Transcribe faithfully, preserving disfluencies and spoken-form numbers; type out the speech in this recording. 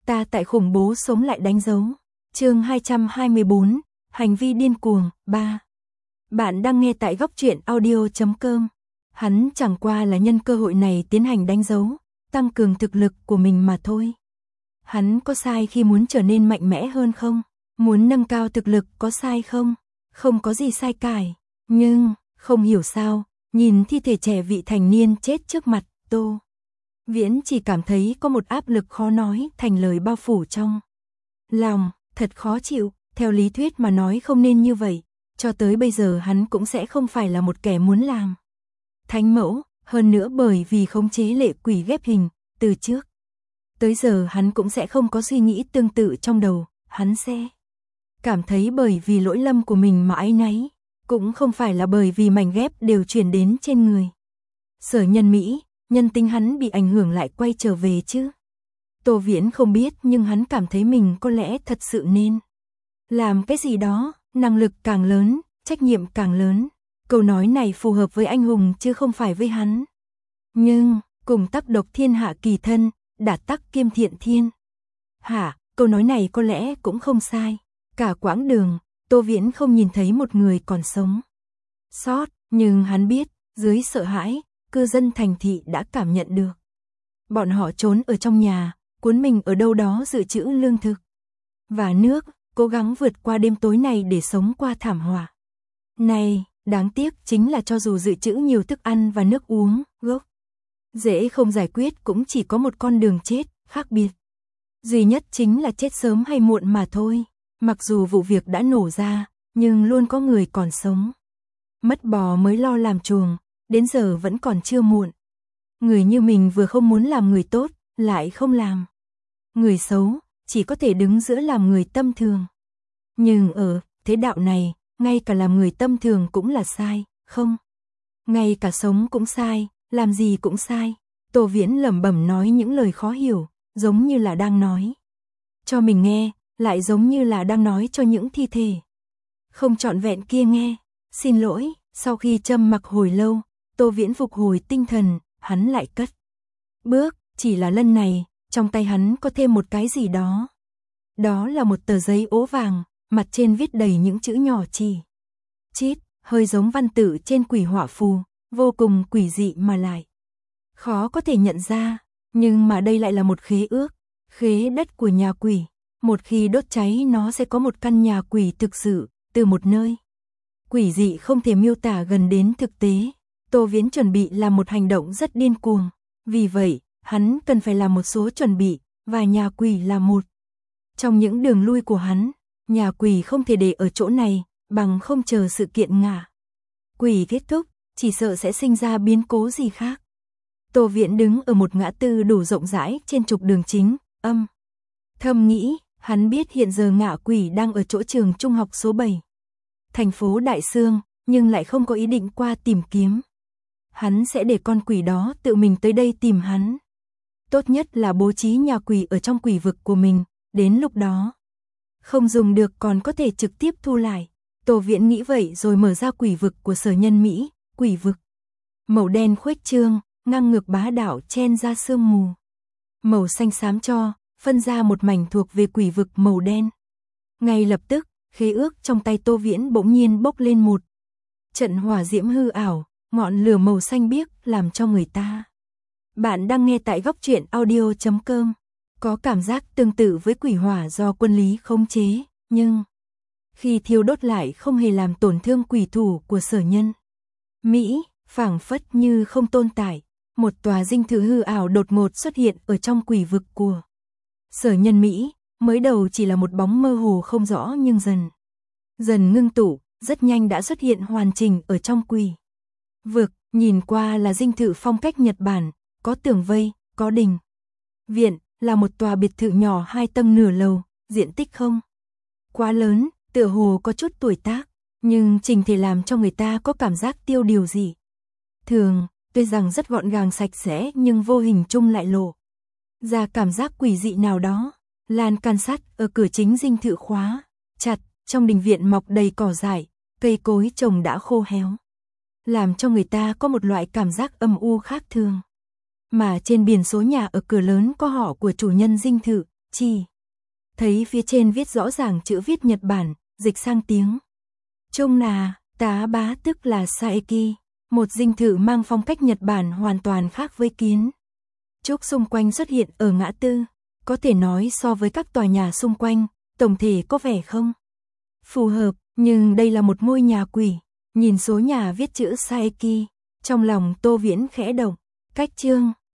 Ta tại khủng bố sống lại đánh dấu. Chương hai trăm hai mươi bốn, hành vi điên cuồng, ba. Bạn đang nghe tại góc truyện audio chấm com. Hắn chẳng qua là nhân cơ hội này tiến hành đánh dấu, tăng cường thực lực của mình mà thôi. Hắn có sai khi muốn trở nên mạnh mẽ hơn không? Muốn nâng cao thực lực có sai không? Không có gì sai cải. Nhưng, không hiểu sao, nhìn thi thể trẻ vị thành niên chết trước mặt, Tô Viễn chỉ cảm thấy có một áp lực khó nói thành lời bao phủ trong lòng, thật khó chịu. Theo lý thuyết mà nói không nên như vậy, cho tới bây giờ hắn cũng sẽ không phải là một kẻ muốn làm thánh mẫu, hơn nữa bởi vì khống chế lệ quỷ ghép hình, từ trước tới giờ hắn cũng sẽ không có suy nghĩ tương tự trong đầu, hắn sẽ cảm thấy bởi vì lỗi lầm của mình mà áy náy, cũng không phải là bởi vì mảnh ghép đều chuyển đến trên người Sở Nhân Mỹ, nhân tính hắn bị ảnh hưởng lại quay trở về chứ. Tô Viễn không biết nhưng hắn cảm thấy mình có lẽ thật sự nên làm cái gì đó, năng lực càng lớn, trách nhiệm càng lớn. Câu nói này phù hợp với anh hùng chứ không phải với hắn. Nhưng, cùng tắc độc thiên hạ kỳ thân, đạt tắc kiêm thiện thiên hạ, câu nói này có lẽ cũng không sai. Cả quãng đường, Tô Viễn không nhìn thấy một người còn sống sót, nhưng hắn biết, dưới sợ hãi, cư dân thành thị đã cảm nhận được. Bọn họ trốn ở trong nhà, cuốn mình ở đâu đó dự trữ lương thực và nước, cố gắng vượt qua đêm tối này để sống qua thảm họa này. Đáng tiếc chính là cho dù dự trữ nhiều thức ăn và nước uống, gốc dễ không giải quyết cũng chỉ có một con đường chết, khác biệt duy nhất chính là chết sớm hay muộn mà thôi. Mặc dù vụ việc đã nổ ra, nhưng luôn có người còn sống. Mất bò mới lo làm chuồng, đến giờ vẫn còn chưa muộn. Người như mình vừa không muốn làm người tốt, lại không làm người xấu, chỉ có thể đứng giữa làm người tâm thường. Nhưng ở thế đạo này, ngay cả làm người tâm thường cũng là sai, không? Ngay cả sống cũng sai, làm gì cũng sai. Tô Viễn lẩm bẩm nói những lời khó hiểu, giống như là đang nói cho mình nghe, lại giống như là đang nói cho những thi thể không trọn vẹn kia nghe. Xin lỗi. Sau khi trầm mặc hồi lâu, Tô Viễn phục hồi tinh thần, hắn lại cất bước, chỉ là lần này, trong tay hắn có thêm một cái gì đó. Đó là một tờ giấy ố vàng, mặt trên viết đầy những chữ nhỏ chỉ chít, hơi giống văn tự trên quỷ họa phù, vô cùng quỷ dị mà lại khó có thể nhận ra. Nhưng mà đây lại là một khế ước, khế đất của nhà quỷ. Một khi đốt cháy nó sẽ có một căn nhà quỷ thực sự, từ một nơi quỷ dị không thể miêu tả gần đến thực tế. Tô Viễn chuẩn bị làm một hành động rất điên cuồng. Vì vậy, hắn cần phải làm một số chuẩn bị, và nhà quỷ là một trong những đường lui của hắn. Nhà quỷ không thể để ở chỗ này, bằng không chờ sự kiện ngả quỷ kết thúc, chỉ sợ sẽ sinh ra biến cố gì khác. Tô Viễn đứng ở một ngã tư đủ rộng rãi trên trục đường chính, âm thầm nghĩ, hắn biết hiện giờ ngạ quỷ đang ở chỗ trường trung học số bảy, thành phố Đại Sương, nhưng lại không có ý định qua tìm kiếm. Hắn sẽ để con quỷ đó tự mình tới đây tìm hắn. Tốt nhất là bố trí nhà quỷ ở trong quỷ vực của mình, đến lúc đó không dùng được còn có thể trực tiếp thu lại. Tô Viễn nghĩ vậy rồi mở ra quỷ vực của Sở Nhân Mỹ, quỷ vực màu đen khuếch trương, ngang ngược bá đạo chen ra sương mù màu xanh xám cho, phân ra một mảnh thuộc về quỷ vực màu đen. Ngay lập tức, khế ước trong tay Tô Viễn bỗng nhiên bốc lên một trận hỏa diễm hư ảo, ngọn lửa màu xanh biếc làm cho người ta. Bạn đang nghe tại góc truyện audio chấm com. Có cảm giác tương tự với quỷ hỏa do quân lý khống chế, nhưng khi thiêu đốt lại không hề làm tổn thương quỷ thủ của Sở Nhân Mỹ, phảng phất như không tồn tại. Một tòa dinh thự hư ảo đột ngột xuất hiện ở trong quỷ vực của Sở Nhân Mỹ, mới đầu chỉ là một bóng mơ hồ không rõ nhưng dần dần ngưng tụ, rất nhanh đã xuất hiện hoàn chỉnh ở trong quỷ vực. Nhìn qua là dinh thự phong cách Nhật Bản, có tường vây, có đình viện, là một tòa biệt thự nhỏ hai tầng nửa lầu, diện tích không quá lớn, tựa hồ có chút tuổi tác, nhưng chỉnh thể làm cho người ta có cảm giác tiêu điều gì thường. Tuy rằng rất gọn gàng sạch sẽ nhưng vô hình chung lại lộ ra cảm giác quỷ dị nào đó. Lan can sắt ở cửa chính dinh thự khóa chặt, trong đình viện mọc đầy cỏ dại, cây cối trồng đã khô héo, làm cho người ta có một loại cảm giác âm u khác thường. Mà trên biển số nhà ở cửa lớn có họ của chủ nhân dinh thự, chỉ thấy phía trên viết rõ ràng chữ viết Nhật Bản, dịch sang tiếng Trung là tá bá tức là Saeki, một dinh thự mang phong cách Nhật Bản hoàn toàn khác với kiến trúc xung quanh xuất hiện ở ngã tư, có thể nói so với các tòa nhà xung quanh, tổng thể có vẻ không phù hợp, nhưng đây là một ngôi nhà quỷ. Nhìn số nhà viết chữ Saeki, trong lòng Tô Viễn khẽ động, cách chương